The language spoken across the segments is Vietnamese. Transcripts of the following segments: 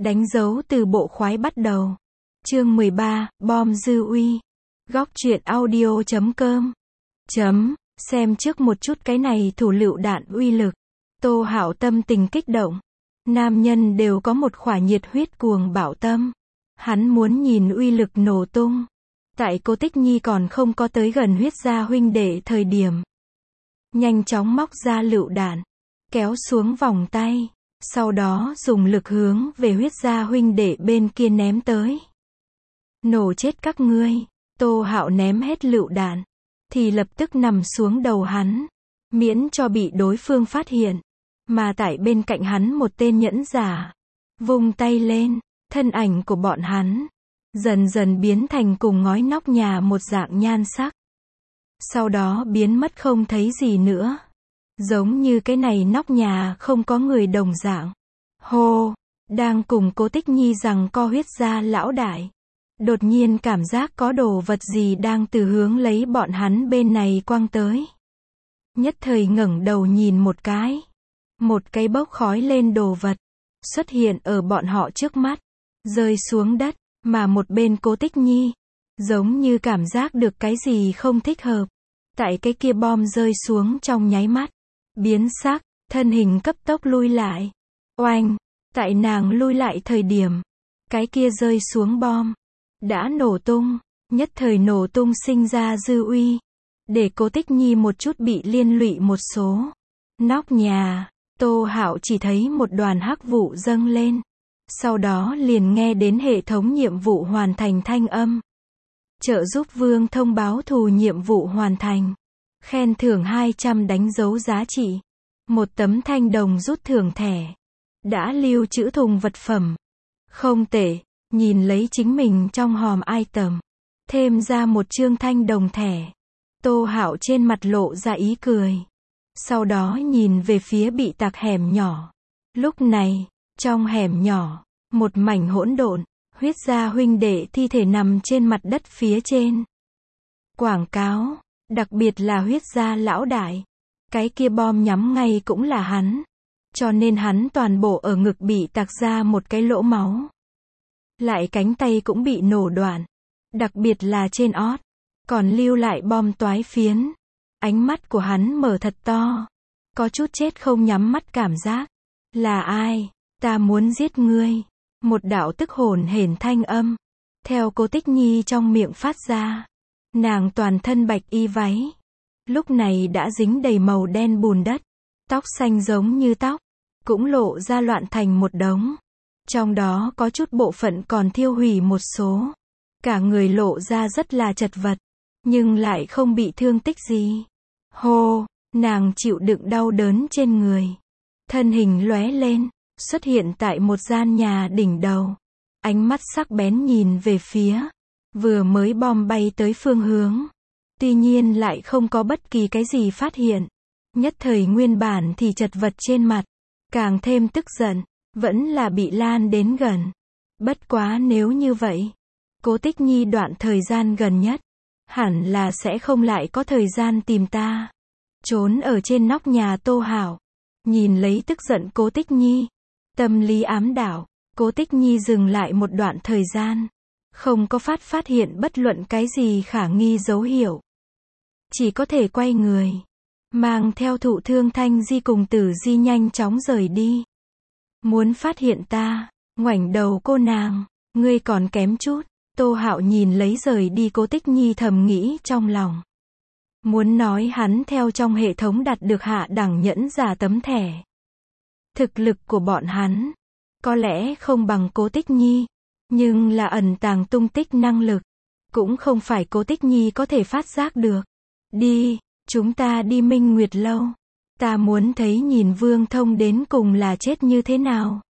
Đánh dấu từ bộ khoái bắt đầu. Chương 13, bom dư uy. Góc truyện audio.com. Xem trước một chút cái này thủ lựu đạn uy lực. Tô Hạo tâm tình kích động. Nam nhân đều có một khỏa nhiệt huyết cuồng bạo tâm. Hắn muốn nhìn uy lực nổ tung. Tại Cố Tích Nhi còn không có tới gần huyết gia huynh đệ thời điểm. Nhanh chóng móc ra lựu đạn. Kéo xuống vòng tay. Sau đó dùng lực hướng về huyết gia huynh đệ bên kia ném tới. Nổ chết các ngươi. Tô Hạo ném hết lựu đạn. Thì lập tức nằm xuống đầu hắn. Miễn cho bị đối phương phát hiện. Mà tại bên cạnh hắn một tên nhẫn giả. Vung tay lên. Thân ảnh của bọn hắn. Dần dần biến thành cùng ngói nóc nhà một dạng nhan sắc. Sau đó biến mất không thấy gì nữa. Giống như cái này nóc nhà không có người đồng dạng. Hô, đang cùng Cố Tích Nhi rằng co huyết gia lão đại. Đột nhiên cảm giác có đồ vật gì đang từ hướng lấy bọn hắn bên này quăng tới. Nhất thời ngẩng đầu nhìn một cái. Một cái bốc khói lên đồ vật. Xuất hiện ở bọn họ trước mắt. Rơi xuống đất, mà một bên Cố Tích Nhi. Giống như cảm giác được cái gì không thích hợp. Tại cái kia bom rơi xuống trong nháy mắt. Biến sắc, thân hình cấp tốc lui lại. Oanh, tại nàng lui lại thời điểm. Cái kia rơi xuống bom. Đã nổ tung, nhất thời nổ tung sinh ra dư uy. Để Cố Tích Nhi một chút bị liên lụy một số. Nóc nhà, Tô Hạo chỉ thấy một đoàn hắc vụ dâng lên. Sau đó liền nghe đến hệ thống nhiệm vụ hoàn thành thanh âm. Trợ giúp Vương thông báo thù nhiệm vụ hoàn thành. Khen thưởng 200 đánh dấu giá trị. Một tấm thanh đồng rút thưởng thẻ. Đã lưu trữ thùng vật phẩm. Không tệ, nhìn lấy chính mình trong hòm item. Thêm ra một chương thanh đồng thẻ. Tô Hạo trên mặt lộ ra ý cười. Sau đó nhìn về phía bị tạc hẻm nhỏ. Lúc này, trong hẻm nhỏ, một mảnh hỗn độn, huyết gia huynh đệ thi thể nằm trên mặt đất phía trên. Quảng cáo, đặc biệt là huyết gia lão đại. Cái kia bom nhắm ngay cũng là hắn. Cho nên hắn toàn bộ ở ngực bị tạc ra một cái lỗ máu. Lại cánh tay cũng bị nổ đoạn. Đặc biệt là trên ót. Còn lưu lại bom toái phiến. Ánh mắt của hắn mở thật to. Có chút chết không nhắm mắt cảm giác. Là ai? Ta muốn giết ngươi. Một đạo tức hồn hển thanh âm. Theo Cố Tích Nhi trong miệng phát ra. Nàng toàn thân bạch y váy. Lúc này đã dính đầy màu đen bùn đất. Tóc xanh giống như tóc. Cũng lộ ra loạn thành một đống. Trong đó có chút bộ phận còn thiêu hủy một số. Cả người lộ ra rất là chật vật. Nhưng lại không bị thương tích gì. Hô, nàng chịu đựng đau đớn trên người. Thân hình lóe lên. Xuất hiện tại một gian nhà đỉnh đầu. Ánh mắt sắc bén nhìn về phía. Vừa mới bom bay tới phương hướng. Tuy nhiên lại không có bất kỳ cái gì phát hiện. Nhất thời nguyên bản thì chật vật trên mặt. Càng thêm tức giận. Vẫn là bị lan đến gần. Bất quá nếu như vậy. Cố Tích Nhi đoạn thời gian gần nhất. Hẳn là sẽ không lại có thời gian tìm ta. Trốn ở trên nóc nhà Tô Hạo. Nhìn lấy tức giận Cố Tích Nhi. Tâm lý ám đảo. Cố Tích Nhi dừng lại một đoạn thời gian. Không có phát hiện bất luận cái gì khả nghi dấu hiệu. Chỉ có thể quay người. Mang theo Thụ Thương Thanh Di cùng Tử Di nhanh chóng rời đi. Muốn phát hiện ta. Ngoảnh đầu cô nàng. Ngươi còn kém chút. Tô Hạo nhìn lấy rời đi Cố Tích Nhi thầm nghĩ trong lòng. Muốn nói hắn theo trong hệ thống đạt được hạ đẳng nhẫn giả tấm thẻ. Thực lực của bọn hắn. Có lẽ không bằng Cố Tích Nhi. Nhưng là ẩn tàng tung tích năng lực. Cũng không phải Cố Tích Nhi có thể phát giác được. Đi, chúng ta đi Minh Nguyệt Lâu. Ta muốn thấy nhìn Vương Thông đến cùng là chết như thế nào.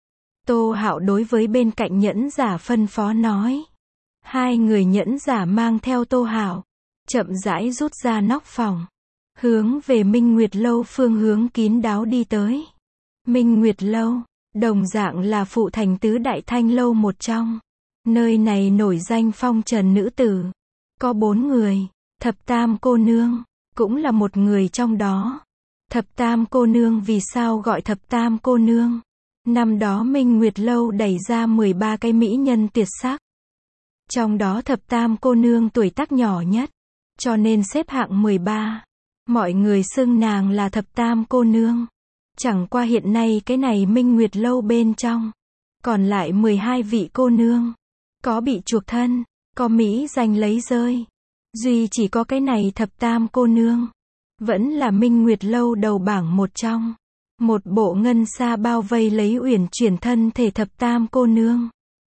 Tô Hạo đối với bên cạnh nhẫn giả phân phó nói. Hai người nhẫn giả mang theo Tô Hạo. Chậm rãi rút ra nóc phòng. Hướng về Minh Nguyệt Lâu phương hướng kín đáo đi tới. Minh Nguyệt Lâu, đồng dạng là phụ thành tứ đại thanh lâu một trong. Nơi này nổi danh phong trần nữ tử. Có 4 người. Thập Tam cô nương, cũng là một người trong đó. Thập Tam cô nương vì sao gọi Thập Tam cô nương? Năm đó Minh Nguyệt Lâu đẩy ra 13 cái mỹ nhân tuyệt sắc. Trong đó thập tam cô nương tuổi tác nhỏ nhất, cho nên xếp hạng 13. Mọi người xưng nàng là thập tam cô nương. Chẳng qua hiện nay cái này Minh Nguyệt Lâu bên trong, còn lại 12 vị cô nương. Có bị chuộc thân, có mỹ danh lấy rơi. Duy chỉ có cái này thập tam cô nương, vẫn là Minh Nguyệt Lâu đầu bảng một trong. Một bộ ngân sa bao vây lấy uyển chuyển thân thể thập tam cô nương.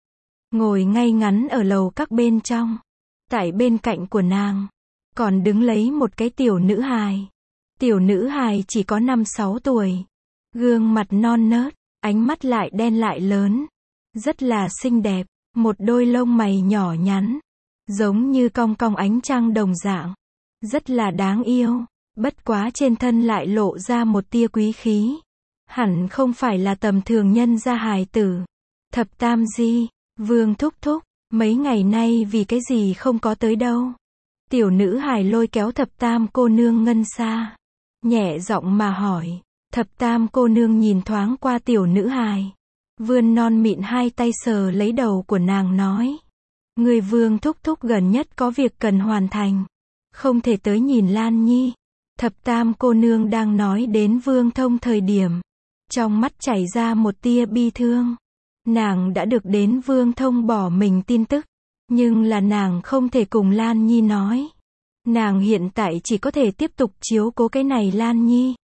Ngồi ngay ngắn ở lầu các bên trong. Tại bên cạnh của nàng, còn đứng lấy một cái tiểu nữ hài. Tiểu nữ hài chỉ có 5-6 tuổi. Gương mặt non nớt, ánh mắt lại đen lại lớn. Rất là xinh đẹp, một đôi lông mày nhỏ nhắn. Giống như cong cong ánh trăng đồng dạng. Rất là đáng yêu, bất quá trên thân lại lộ ra một tia quý khí. Hẳn không phải là tầm thường nhân gia hài tử. Thập tam di, Vương thúc thúc, mấy ngày nay vì cái gì không có tới đâu. Tiểu nữ hài lôi kéo thập tam cô nương ngân xa. Nhẹ giọng mà hỏi. Thập tam cô nương nhìn thoáng qua tiểu nữ hài. Vươn non mịn hai tay sờ lấy đầu của nàng nói. Người Vương thúc thúc gần nhất có việc cần hoàn thành. Không thể tới nhìn Lan Nhi. Thập tam cô nương đang nói đến Vương Thông thời điểm. Trong mắt chảy ra một tia bi thương. Nàng đã được đến Vương Thông bỏ mình tin tức. Nhưng là nàng không thể cùng Lan Nhi nói. Nàng hiện tại chỉ có thể tiếp tục chiếu cố cái này Lan Nhi.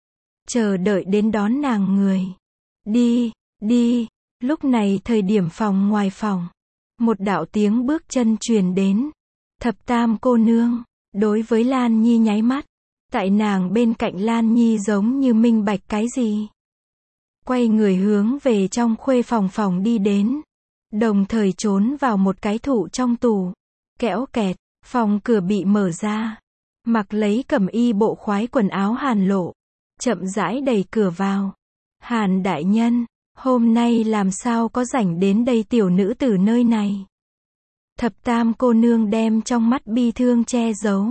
Chờ đợi đến đón nàng người. Đi, đi. Lúc này thời điểm phòng ngoài phòng. Một đạo tiếng bước chân truyền đến. Thập tam cô nương, đối với Lan Nhi nháy mắt. Tại nàng bên cạnh Lan Nhi giống như minh bạch cái gì. Quay người hướng về trong khuê phòng đi đến. Đồng thời trốn vào một cái thụ trong tủ. Kẽo kẹt, phòng cửa bị mở ra. Mặc lấy cẩm y bộ khoái quần áo Hàn Lộ. Chậm rãi đẩy cửa vào. Hàn đại nhân, hôm nay làm sao có rảnh đến đây tiểu nữ tử nơi này. Thập tam cô nương đem trong mắt bi thương che giấu.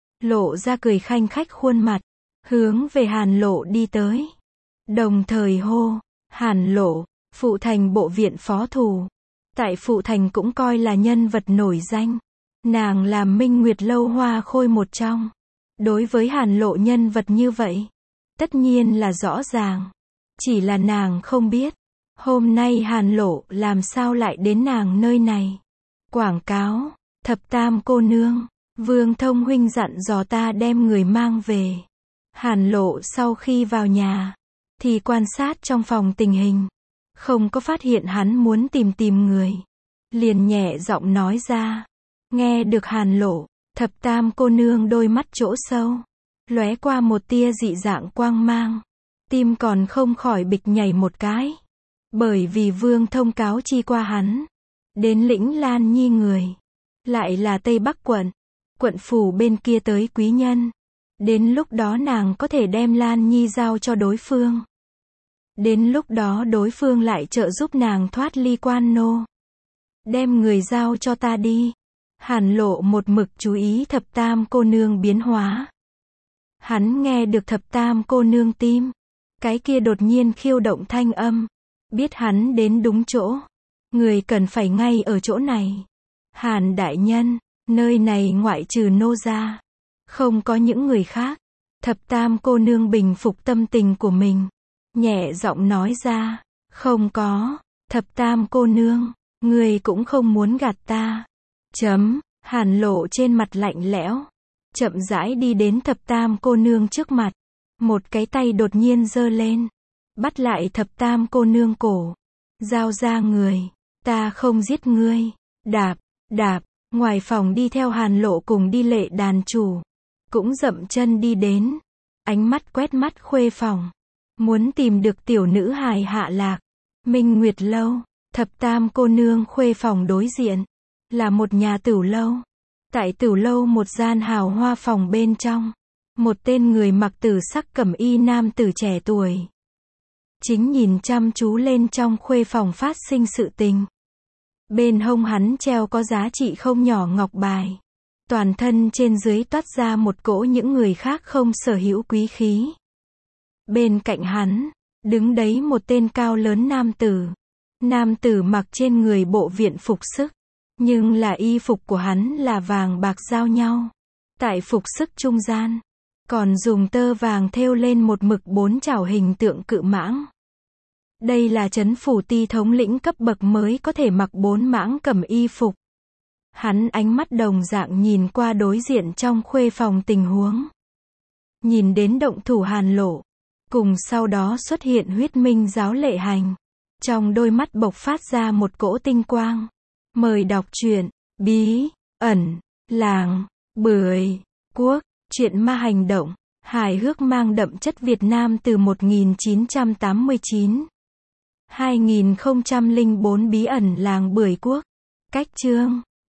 Lộ ra cười khanh khách khuôn mặt. Hướng về Hàn Lộ đi tới. Đồng thời hô, Hàn Lộ, phụ thành bộ viện phó thủ. Tại phụ thành cũng coi là nhân vật nổi danh. Nàng làm Minh Nguyệt Lâu hoa khôi một trong. Đối với Hàn Lộ nhân vật như vậy, tất nhiên là rõ ràng. Chỉ là nàng không biết, hôm nay Hàn Lộ làm sao lại đến nàng nơi này. Quảng cáo, thập tam cô nương, Vương Thông huynh dặn dò ta đem người mang về. Hàn Lộ sau khi vào nhà, thì quan sát trong phòng tình hình. Không có phát hiện hắn muốn tìm người. Liền nhẹ giọng nói ra. Nghe được Hàn Lộ, thập tam cô nương đôi mắt chỗ sâu. Lóe qua một tia dị dạng quang mang. Tim còn không khỏi bịch nhảy một cái. Bởi vì Vương Thông cáo chi qua hắn. Đến lĩnh Lan Nhi người. Lại là Tây Bắc quận. Quận phủ bên kia tới quý nhân. Đến lúc đó nàng có thể đem Lan Nhi giao cho đối phương. Đến lúc đó đối phương lại trợ giúp nàng thoát ly quan nô. Đem người giao cho ta đi. Hàn Lộ một mực chú ý thập tam cô nương biến hóa. Hắn nghe được thập tam cô nương tim. Cái kia đột nhiên khiêu động thanh âm. Biết hắn đến đúng chỗ. Người cần phải ngay ở chỗ này. Hàn đại nhân, nơi này ngoại trừ nô gia. Không có những người khác. Thập tam cô nương bình phục tâm tình của mình. Nhẹ giọng nói ra. Không có. Thập tam cô nương, người cũng không muốn gạt ta. Hàn Lộ trên mặt lạnh lẽo. Chậm rãi đi đến thập tam cô nương trước mặt. Một cái tay đột nhiên giơ lên. Bắt lại thập tam cô nương cổ. Giao ra người. Ta không giết ngươi. Đạp. Ngoài phòng đi theo Hàn Lộ cùng đi Lệ đàn chủ. Cũng dậm chân đi đến. Ánh mắt quét mắt khuê phòng. Muốn tìm được tiểu nữ hài hạ lạc. Minh Nguyệt Lâu. Thập tam cô nương khuê phòng đối diện. Là một nhà tửu lâu. Tại tửu lâu một gian hào hoa phòng bên trong. Một tên người mặc tử sắc cẩm y nam tử trẻ tuổi. Chính nhìn chăm chú lên trong khuê phòng phát sinh sự tình. Bên hông hắn treo có giá trị không nhỏ ngọc bài. Toàn thân trên dưới toát ra một cỗ những người khác không sở hữu quý khí. Bên cạnh hắn, Đứng đấy một tên cao lớn nam tử. Nam tử mặc trên người bộ viện phục sức. Nhưng là y phục của hắn là vàng bạc giao nhau. Tại phục sức trung gian, còn dùng tơ vàng thêu lên một mực 4 chảo hình tượng cự mãng. Đây là trấn phủ ti thống lĩnh cấp bậc mới có thể mặc 4 mãng cầm y phục. Hắn ánh mắt đồng dạng nhìn qua đối diện trong khuê phòng tình huống. Nhìn đến động thủ Hàn Lộ. Cùng sau đó xuất hiện huyết minh giáo Lệ Hành. Trong đôi mắt bộc phát ra một cỗ tinh quang. Mời đọc truyện Bí ẩn làng Bưởi Quốc. Truyện ma hành động, hài hước mang đậm chất Việt Nam từ 1989. 2004 Bí ẩn làng Bưởi Quốc. Cách chương